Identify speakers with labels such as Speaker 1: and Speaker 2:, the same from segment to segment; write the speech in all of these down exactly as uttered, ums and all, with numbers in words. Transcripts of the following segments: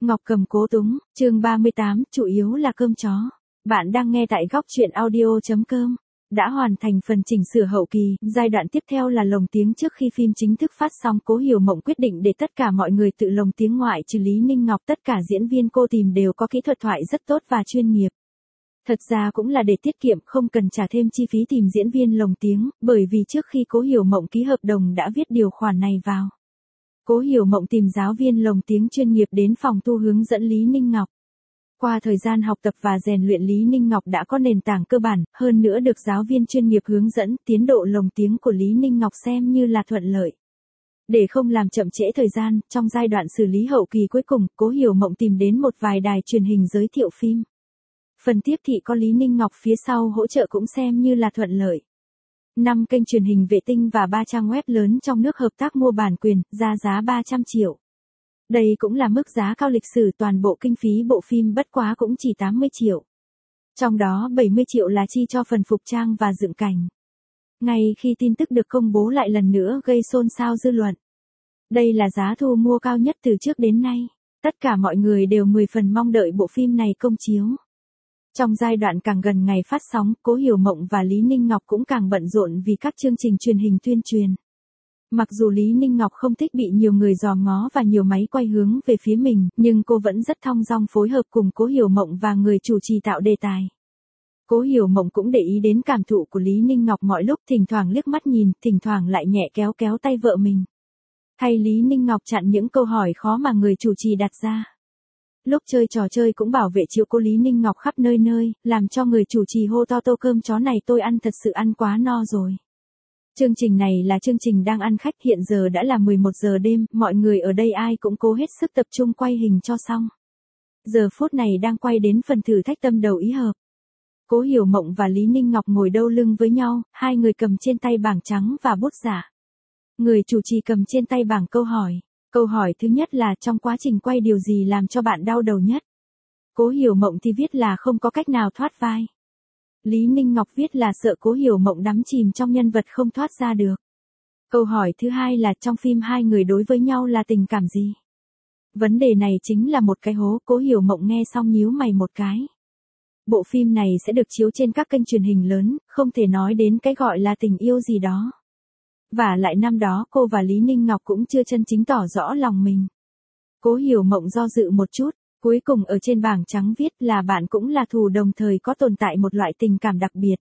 Speaker 1: Ngọc Cầm Cố Túng, chương ba mươi tám, chủ yếu là cơm chó. Bạn đang nghe tại góc truyện audio.com. Đã hoàn thành phần chỉnh sửa hậu kỳ, giai đoạn tiếp theo là lồng tiếng. Trước khi phim chính thức phát sóng, Cố Hiểu Mộng quyết định để tất cả mọi người tự lồng tiếng, ngoại trừ Lý Ninh Ngọc. Tất cả diễn viên cô tìm đều có kỹ thuật thoại rất tốt và chuyên nghiệp. Thật ra cũng là để tiết kiệm, không cần trả thêm chi phí tìm diễn viên lồng tiếng, bởi vì trước khi Cố Hiểu Mộng ký hợp đồng đã viết điều khoản này vào. Cố Hiểu Mộng tìm giáo viên lồng tiếng chuyên nghiệp đến phòng thu hướng dẫn Lý Ninh Ngọc. Qua thời gian học tập và rèn luyện, Lý Ninh Ngọc đã có nền tảng cơ bản, hơn nữa được giáo viên chuyên nghiệp hướng dẫn, tiến độ lồng tiếng của Lý Ninh Ngọc xem như là thuận lợi. Để không làm chậm trễ thời gian, trong giai đoạn xử lý hậu kỳ cuối cùng, Cố Hiểu Mộng tìm đến một vài đài truyền hình giới thiệu phim. Phần tiếp thị có Lý Ninh Ngọc phía sau hỗ trợ cũng xem như là thuận lợi. năm kênh truyền hình vệ tinh và ba trang web lớn trong nước hợp tác mua bản quyền, ra giá ba trăm triệu. Đây cũng là mức giá cao lịch sử, toàn bộ kinh phí bộ phim bất quá cũng chỉ tám mươi triệu. Trong đó bảy mươi triệu là chi cho phần phục trang và dựng cảnh. Ngay khi tin tức được công bố lại lần nữa gây xôn xao dư luận. Đây là giá thu mua cao nhất từ trước đến nay. Tất cả mọi người đều mười phần mong đợi bộ phim này công chiếu. Trong giai đoạn càng gần ngày phát sóng, Cố Hiểu Mộng và Lý Ninh Ngọc cũng càng bận rộn vì các chương trình truyền hình tuyên truyền. Mặc dù Lý Ninh Ngọc không thích bị nhiều người dòm ngó và nhiều máy quay hướng về phía mình, nhưng cô vẫn rất thong dong phối hợp cùng Cố Hiểu Mộng và người chủ trì tạo đề tài. Cố Hiểu Mộng cũng để ý đến cảm thụ của Lý Ninh Ngọc mọi lúc, thỉnh thoảng liếc mắt nhìn, thỉnh thoảng lại nhẹ kéo kéo tay vợ mình. Thay Lý Ninh Ngọc chặn những câu hỏi khó mà người chủ trì đặt ra. Lúc chơi trò chơi cũng bảo vệ chiếu cố Lý Ninh Ngọc khắp nơi nơi, làm cho người chủ trì hô to: tô cơm chó này tôi ăn thật sự ăn quá no rồi. Chương trình này là chương trình đang ăn khách, hiện giờ đã là mười một giờ đêm, mọi người ở đây ai cũng cố hết sức tập trung quay hình cho xong. Giờ phút này đang quay đến phần thử thách tâm đầu ý hợp. Cố Hiểu Mộng và Lý Ninh Ngọc ngồi đâu lưng với nhau, hai người cầm trên tay bảng trắng và bút giả. Người chủ trì cầm trên tay bảng câu hỏi. Câu hỏi thứ nhất là: trong quá trình quay điều gì làm cho bạn đau đầu nhất? Cố Hiểu Mộng thì viết là không có cách nào thoát vai. Lý Ninh Ngọc viết là sợ Cố Hiểu Mộng đắm chìm trong nhân vật không thoát ra được. Câu hỏi thứ hai là: trong phim hai người đối với nhau là tình cảm gì? Vấn đề này chính là một cái hố. Cố Hiểu Mộng nghe xong nhíu mày một cái. Bộ phim này sẽ được chiếu trên các kênh truyền hình lớn, không thể nói đến cái gọi là tình yêu gì đó. Và lại năm đó cô và Lý Ninh Ngọc cũng chưa chân chính tỏ rõ lòng mình. Cố Hiểu Mộng do dự một chút, cuối cùng ở trên bảng trắng viết là bạn cũng là thù, đồng thời có tồn tại một loại tình cảm đặc biệt.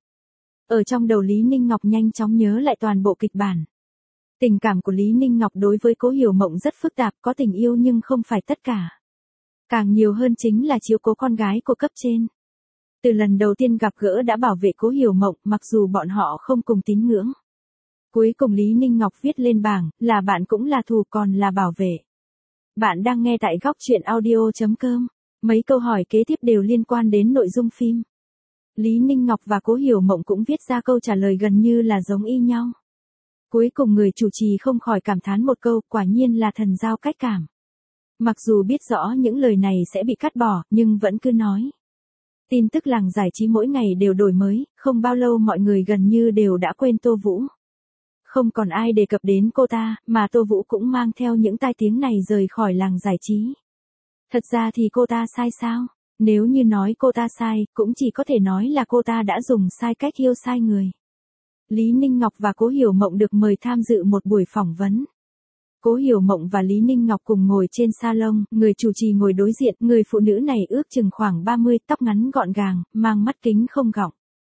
Speaker 1: Ở trong đầu Lý Ninh Ngọc nhanh chóng nhớ lại toàn bộ kịch bản. Tình cảm của Lý Ninh Ngọc đối với Cố Hiểu Mộng rất phức tạp, có tình yêu nhưng không phải tất cả. Càng nhiều hơn chính là chiếu cố con gái của cấp trên. Từ lần đầu tiên gặp gỡ đã bảo vệ Cố Hiểu Mộng, mặc dù bọn họ không cùng tín ngưỡng. Cuối cùng Lý Ninh Ngọc viết lên bảng là bạn cũng là thù còn là bảo vệ. Bạn đang nghe tại góc truyện audio.com. Mấy câu hỏi kế tiếp đều liên quan đến nội dung phim. Lý Ninh Ngọc và Cố Hiểu Mộng cũng viết ra câu trả lời gần như là giống y nhau. Cuối cùng người chủ trì không khỏi cảm thán một câu: quả nhiên là thần giao cách cảm. Mặc dù biết rõ những lời này sẽ bị cắt bỏ, nhưng vẫn cứ nói. Tin tức làng giải trí mỗi ngày đều đổi mới, không bao lâu mọi người gần như đều đã quên Tô Vũ. Không còn ai đề cập đến cô ta, mà Tô Vũ cũng mang theo những tai tiếng này rời khỏi làng giải trí. Thật ra thì cô ta sai sao? Nếu như nói cô ta sai, cũng chỉ có thể nói là cô ta đã dùng sai cách yêu sai người. Lý Ninh Ngọc và Cố Hiểu Mộng được mời tham dự một buổi phỏng vấn. Cố Hiểu Mộng và Lý Ninh Ngọc cùng ngồi trên salon, người chủ trì ngồi đối diện, người phụ nữ này ước chừng khoảng ba mươi, tóc ngắn gọn gàng, mang mắt kính không gọng.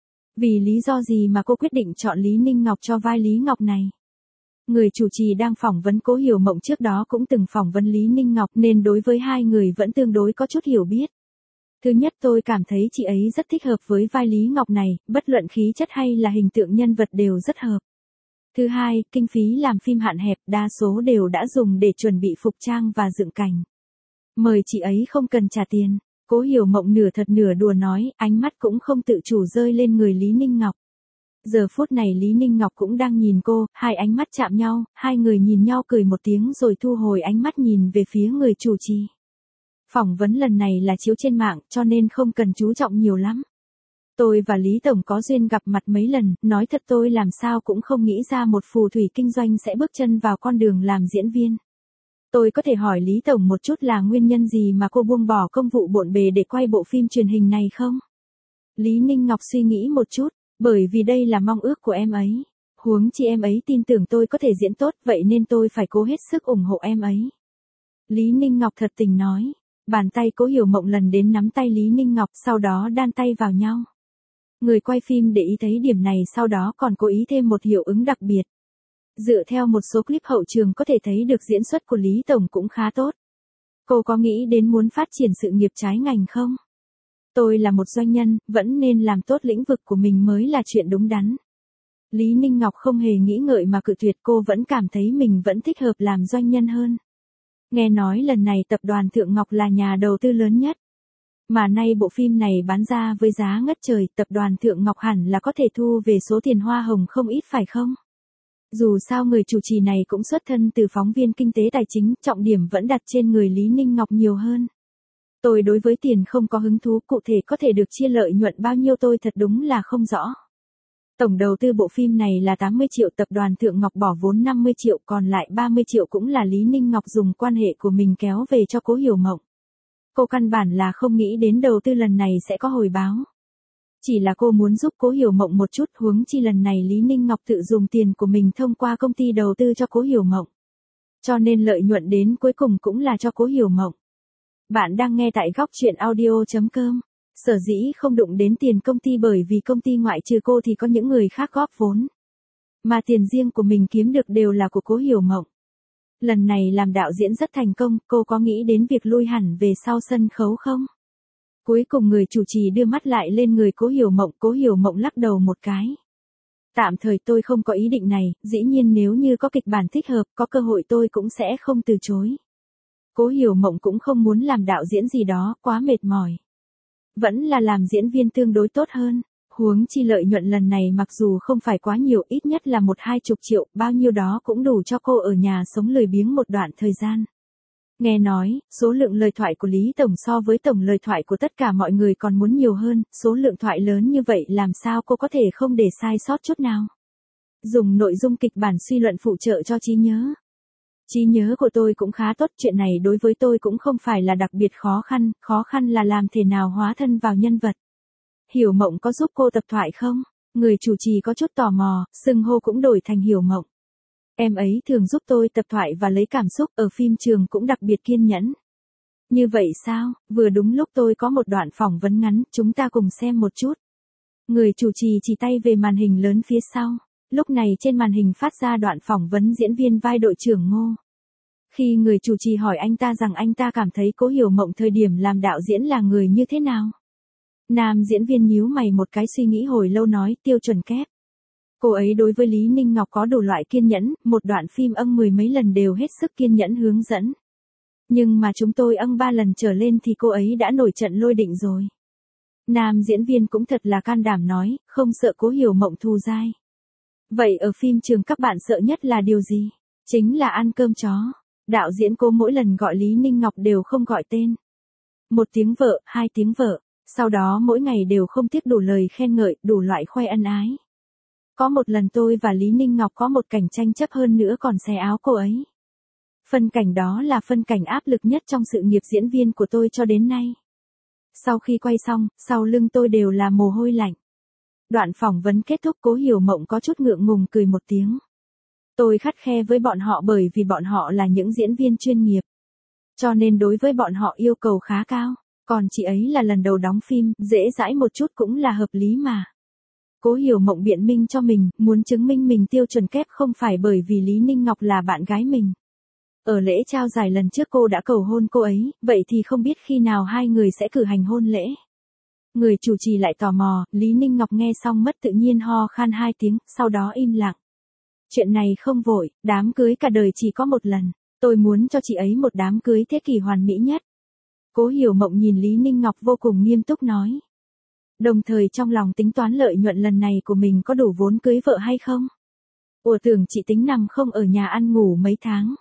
Speaker 1: Vì lý do gì mà cô quyết định chọn Lý Ninh Ngọc cho vai Lý Ngọc này? Người chủ trì đang phỏng vấn Cố Hiểu Mộng trước đó cũng từng phỏng vấn Lý Ninh Ngọc nên đối với hai người vẫn tương đối có chút hiểu biết. Thứ nhất, tôi cảm thấy chị ấy rất thích hợp với vai Lý Ngọc này, bất luận khí chất hay là hình tượng nhân vật đều rất hợp. Thứ hai, kinh phí làm phim hạn hẹp, đa số đều đã dùng để chuẩn bị phục trang và dựng cảnh. Mời chị ấy không cần trả tiền. Cố Hiểu Mộng nửa thật nửa đùa nói, ánh mắt cũng không tự chủ rơi lên người Lý Ninh Ngọc. Giờ phút này Lý Ninh Ngọc cũng đang nhìn cô, hai ánh mắt chạm nhau, hai người nhìn nhau cười một tiếng rồi thu hồi ánh mắt nhìn về phía người chủ trì. Phỏng vấn lần này là chiếu trên mạng cho nên không cần chú trọng nhiều lắm. Tôi và Lý Tổng có duyên gặp mặt mấy lần, nói thật tôi làm sao cũng không nghĩ ra một phù thủy kinh doanh sẽ bước chân vào con đường làm diễn viên. Tôi có thể hỏi Lý Tổng một chút là nguyên nhân gì mà cô buông bỏ công vụ bộn bề để quay bộ phim truyền hình này không? Lý Ninh Ngọc suy nghĩ một chút, bởi vì đây là mong ước của em ấy. Huống chi em ấy tin tưởng tôi có thể diễn tốt, vậy nên tôi phải cố hết sức ủng hộ em ấy. Lý Ninh Ngọc thật tình nói. Bàn tay Cố Hiểu Mộng lần đến nắm tay Lý Ninh Ngọc, sau đó đan tay vào nhau. Người quay phim để ý thấy điểm này, sau đó còn cố ý thêm một hiệu ứng đặc biệt. Dựa theo một số clip hậu trường có thể thấy được diễn xuất của Lý Tổng cũng khá tốt. Cô có nghĩ đến muốn phát triển sự nghiệp trái ngành không? Tôi là một doanh nhân, vẫn nên làm tốt lĩnh vực của mình mới là chuyện đúng đắn. Lý Ninh Ngọc không hề nghĩ ngợi mà cự tuyệt, cô vẫn cảm thấy mình vẫn thích hợp làm doanh nhân hơn. Nghe nói lần này tập đoàn Thượng Ngọc là nhà đầu tư lớn nhất. Mà nay bộ phim này bán ra với giá ngất trời, tập đoàn Thượng Ngọc hẳn là có thể thu về số tiền hoa hồng không ít phải không? Dù sao người chủ trì này cũng xuất thân từ phóng viên kinh tế tài chính, trọng điểm vẫn đặt trên người Lý Ninh Ngọc nhiều hơn. Tôi đối với tiền không có hứng thú, cụ thể có thể được chia lợi nhuận bao nhiêu tôi thật đúng là không rõ. Tổng đầu tư bộ phim này là tám mươi triệu, tập đoàn Thượng Ngọc bỏ vốn năm mươi triệu, còn lại ba mươi triệu cũng là Lý Ninh Ngọc dùng quan hệ của mình kéo về cho Cố Hiểu Mộng. Cô căn bản là không nghĩ đến đầu tư lần này sẽ có hồi báo. Chỉ là cô muốn giúp Cố Hiểu Mộng một chút, huống chi lần này Lý Ninh Ngọc tự dùng tiền của mình thông qua công ty đầu tư cho Cố Hiểu Mộng. Cho nên lợi nhuận đến cuối cùng cũng là cho Cố Hiểu Mộng. Bạn đang nghe tại góc truyện audio chấm com. Sở dĩ không đụng đến tiền công ty bởi vì công ty ngoại trừ cô thì có những người khác góp vốn. Mà tiền riêng của mình kiếm được đều là của Cố Hiểu Mộng. Lần này làm đạo diễn rất thành công, cô có nghĩ đến việc lui hẳn về sau sân khấu không? Cuối cùng người chủ trì đưa mắt lại lên người Cố Hiểu Mộng, Cố Hiểu Mộng lắc đầu một cái. Tạm thời tôi không có ý định này, dĩ nhiên nếu như có kịch bản thích hợp, có cơ hội tôi cũng sẽ không từ chối. Cố Hiểu Mộng cũng không muốn làm đạo diễn gì đó, quá mệt mỏi. Vẫn là làm diễn viên tương đối tốt hơn. Huống chi lợi nhuận lần này mặc dù không phải quá nhiều, ít nhất là một hai chục triệu, bao nhiêu đó cũng đủ cho cô ở nhà sống lười biếng một đoạn thời gian. Nghe nói, số lượng lời thoại của Lý Tổng so với tổng lời thoại của tất cả mọi người còn muốn nhiều hơn, số lượng thoại lớn như vậy làm sao cô có thể không để sai sót chút nào. Dùng nội dung kịch bản suy luận phụ trợ cho trí nhớ. Trí nhớ của tôi cũng khá tốt, chuyện này đối với tôi cũng không phải là đặc biệt khó khăn, khó khăn là làm thế nào hóa thân vào nhân vật. Hiểu Mộng có giúp cô tập thoại không? Người chủ trì có chút tò mò, xưng hô cũng đổi thành Hiểu Mộng. Em ấy thường giúp tôi tập thoại và lấy cảm xúc, ở phim trường cũng đặc biệt kiên nhẫn. Như vậy sao, vừa đúng lúc tôi có một đoạn phỏng vấn ngắn, chúng ta cùng xem một chút. Người chủ trì chỉ tay về màn hình lớn phía sau. Lúc này trên màn hình phát ra đoạn phỏng vấn diễn viên vai đội trưởng Ngô. Khi người chủ trì hỏi anh ta rằng anh ta cảm thấy Cố Hiểu Mộng thời điểm làm đạo diễn là người như thế nào. Nam diễn viên nhíu mày một cái suy nghĩ hồi lâu nói tiêu chuẩn kép. Cô ấy đối với Lý Ninh Ngọc có đủ loại kiên nhẫn, một đoạn phim âng mười mấy lần đều hết sức kiên nhẫn hướng dẫn. Nhưng mà chúng tôi âng ba lần trở lên thì cô ấy đã nổi trận lôi định rồi. Nam diễn viên cũng thật là can đảm nói, không sợ Cố Hiểu Mộng thù dai. Vậy ở phim trường các bạn sợ nhất là điều gì? Chính là ăn cơm chó. Đạo diễn Cố mỗi lần gọi Lý Ninh Ngọc đều không gọi tên. Một tiếng vợ, hai tiếng vợ. Sau đó mỗi ngày đều không tiếc đủ lời khen ngợi, đủ loại khoe ân ái. Có một lần tôi và Lý Ninh Ngọc có một cảnh tranh chấp hơn nữa còn xé áo cô ấy. Phân cảnh đó là phân cảnh áp lực nhất trong sự nghiệp diễn viên của tôi cho đến nay. Sau khi quay xong, sau lưng tôi đều là mồ hôi lạnh. Đoạn phỏng vấn kết thúc, Cố Hiểu Mộng có chút ngượng ngùng cười một tiếng. Tôi khắt khe với bọn họ bởi vì bọn họ là những diễn viên chuyên nghiệp. Cho nên đối với bọn họ yêu cầu khá cao. Còn chị ấy là lần đầu đóng phim, dễ dãi một chút cũng là hợp lý mà. Cố Hiểu Mộng biện minh cho mình, muốn chứng minh mình tiêu chuẩn kép không phải bởi vì Lý Ninh Ngọc là bạn gái mình. Ở lễ trao giải lần trước cô đã cầu hôn cô ấy, vậy thì không biết khi nào hai người sẽ cử hành hôn lễ. Người chủ trì lại tò mò, Lý Ninh Ngọc nghe xong mất tự nhiên ho khan hai tiếng, sau đó im lặng. Chuyện này không vội, đám cưới cả đời chỉ có một lần, tôi muốn cho chị ấy một đám cưới thế kỷ hoàn mỹ nhất. Cố Hiểu Mộng nhìn Lý Ninh Ngọc vô cùng nghiêm túc nói. Đồng thời trong lòng tính toán lợi nhuận lần này của mình có đủ vốn cưới vợ hay không. Ủa tưởng chị tính nằm không ở nhà ăn ngủ mấy tháng.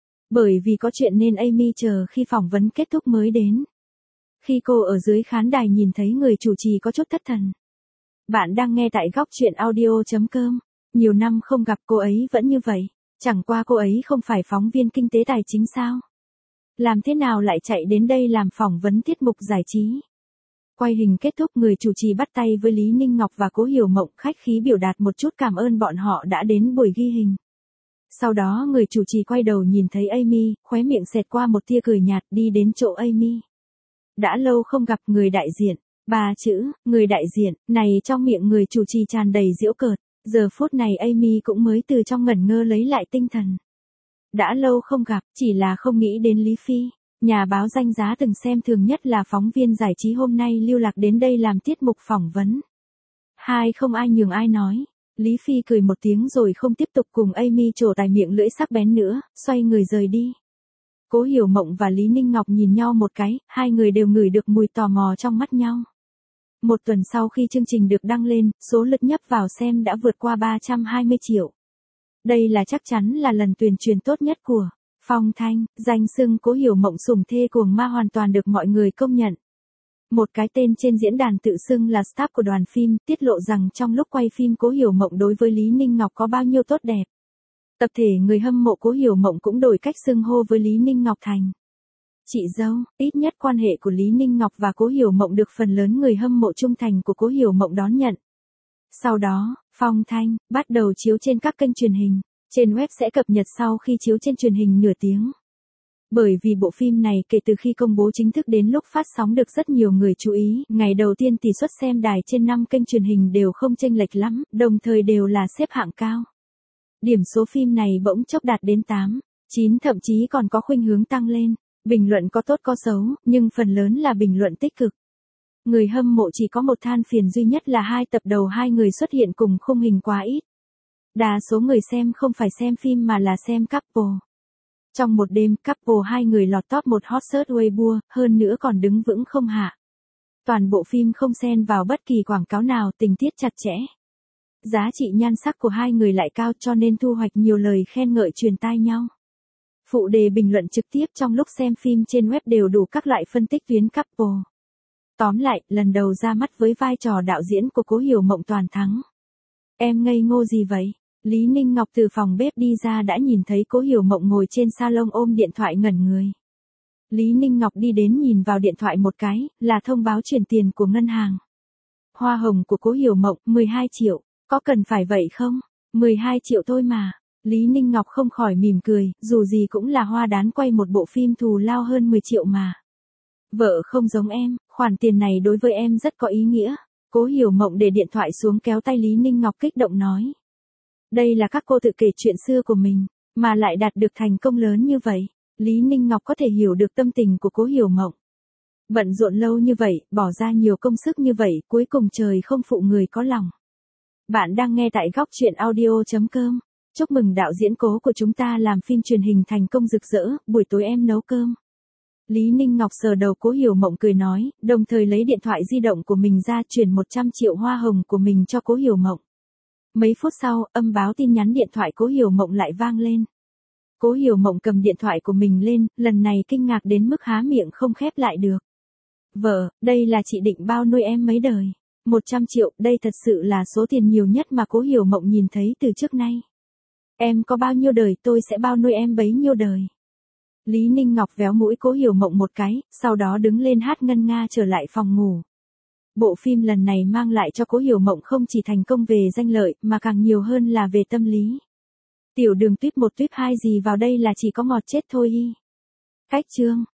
Speaker 1: Bởi vì có chuyện nên Amy chờ khi phỏng vấn kết thúc mới đến. Khi cô ở dưới khán đài nhìn thấy người chủ trì có chút thất thần. Bạn đang nghe tại góc truyện audio chấm com. Nhiều năm không gặp cô ấy vẫn như vậy. Chẳng qua cô ấy không phải phóng viên kinh tế tài chính sao. Làm thế nào lại chạy đến đây làm phỏng vấn tiết mục giải trí? Quay hình kết thúc, người chủ trì bắt tay với Lý Ninh Ngọc và Cố Hiểu Mộng, khách khí biểu đạt một chút cảm ơn bọn họ đã đến buổi ghi hình. Sau đó người chủ trì quay đầu nhìn thấy Amy, khóe miệng xẹt qua một tia cười nhạt, đi đến chỗ Amy. Đã lâu không gặp, người đại diện. Ba chữ, người đại diện, này trong miệng người chủ trì tràn đầy giễu cợt. Giờ phút này Amy cũng mới từ trong ngẩn ngơ lấy lại tinh thần. Đã lâu không gặp, chỉ là không nghĩ đến Lý Phi. Nhà báo danh giá từng xem thường nhất là phóng viên giải trí hôm nay lưu lạc đến đây làm tiết mục phỏng vấn. Hai không ai nhường ai nói. Lý Phi cười một tiếng rồi không tiếp tục cùng Amy trổ tài miệng lưỡi sắc bén nữa, xoay người rời đi. Cố Hiểu Mộng và Lý Ninh Ngọc nhìn nhau một cái, hai người đều ngửi được mùi tò mò trong mắt nhau. Một tuần sau khi chương trình được đăng lên, số lượt nhấp vào xem đã vượt qua ba trăm hai mươi triệu. Đây là chắc chắn là lần tuyên truyền tốt nhất của Phong Thanh, danh xưng Cố Hiểu Mộng sủng thê cuồng ma hoàn toàn được mọi người công nhận. Một cái tên trên diễn đàn tự xưng là staff của đoàn phim, tiết lộ rằng trong lúc quay phim Cố Hiểu Mộng đối với Lý Ninh Ngọc có bao nhiêu tốt đẹp. Tập thể người hâm mộ Cố Hiểu Mộng cũng đổi cách xưng hô với Lý Ninh Ngọc thành chị dâu. Ít nhất quan hệ của Lý Ninh Ngọc và Cố Hiểu Mộng được phần lớn người hâm mộ trung thành của Cố Hiểu Mộng đón nhận. Sau đó, Phong Thanh bắt đầu chiếu trên các kênh truyền hình. Trên web sẽ cập nhật sau khi chiếu trên truyền hình nửa tiếng. Bởi vì bộ phim này kể từ khi công bố chính thức đến lúc phát sóng được rất nhiều người chú ý, ngày đầu tiên tỷ suất xem đài trên năm kênh truyền hình đều không chênh lệch lắm, đồng thời đều là xếp hạng cao. Điểm số phim này bỗng chốc đạt đến tám, chín, thậm chí còn có khuynh hướng tăng lên. Bình luận có tốt có xấu, nhưng phần lớn là bình luận tích cực. Người hâm mộ chỉ có một than phiền duy nhất là hai tập đầu hai người xuất hiện cùng khung hình quá ít. Đa số người xem không phải xem phim mà là xem couple. Trong một đêm, couple hai người lọt top một hot search Weibo, hơn nữa còn đứng vững không hạ. Toàn bộ phim không xen vào bất kỳ quảng cáo nào, tình tiết chặt chẽ. Giá trị nhan sắc của hai người lại cao cho nên thu hoạch nhiều lời khen ngợi truyền tai nhau. Phụ đề bình luận trực tiếp trong lúc xem phim trên web đều đủ các loại phân tích tuyến couple. Tóm lại, lần đầu ra mắt với vai trò đạo diễn của Cố Hiểu Mộng toàn thắng. Em ngây ngô gì vậy? Lý Ninh Ngọc từ phòng bếp đi ra đã nhìn thấy Cố Hiểu Mộng ngồi trên salon ôm điện thoại ngẩn người. Lý Ninh Ngọc đi đến nhìn vào điện thoại một cái, là thông báo chuyển tiền của ngân hàng. Hoa hồng của Cố Hiểu Mộng, mười hai triệu, có cần phải vậy không? mười hai triệu thôi mà. Lý Ninh Ngọc không khỏi mỉm cười, dù gì cũng là hoa đán quay một bộ phim thù lao hơn mười triệu mà. Vợ không giống em, khoản tiền này đối với em rất có ý nghĩa. Cố Hiểu Mộng để điện thoại xuống kéo tay Lý Ninh Ngọc kích động nói. Đây là các cô tự kể chuyện xưa của mình, mà lại đạt được thành công lớn như vậy. Lý Ninh Ngọc có thể hiểu được tâm tình của Cố Hiểu Mộng. Bận rộn lâu như vậy, bỏ ra nhiều công sức như vậy, cuối cùng trời không phụ người có lòng. Bạn đang nghe tại góc truyện audio chấm com. Chúc mừng đạo diễn Cố của chúng ta làm phim truyền hình thành công rực rỡ, buổi tối em nấu cơm. Lý Ninh Ngọc sờ đầu Cố Hiểu Mộng cười nói, đồng thời lấy điện thoại di động của mình ra chuyển một trăm triệu hoa hồng của mình cho Cố Hiểu Mộng. Mấy phút sau, âm báo tin nhắn điện thoại Cố Hiểu Mộng lại vang lên. Cố Hiểu Mộng cầm điện thoại của mình lên, lần này kinh ngạc đến mức há miệng không khép lại được. Vợ, đây là chị định bao nuôi em mấy đời. một trăm triệu, đây thật sự là số tiền nhiều nhất mà Cố Hiểu Mộng nhìn thấy từ trước nay. Em có bao nhiêu đời tôi sẽ bao nuôi em bấy nhiêu đời. Lý Ninh Ngọc véo mũi Cố Hiểu Mộng một cái, sau đó đứng lên hát ngân nga trở lại phòng ngủ. Bộ phim lần này mang lại cho Cố Hiểu Mộng không chỉ thành công về danh lợi, mà càng nhiều hơn là về tâm lý. Tiểu đường tuyết một tuyết hai gì vào đây là chỉ có ngọt chết thôi y. Cách chương.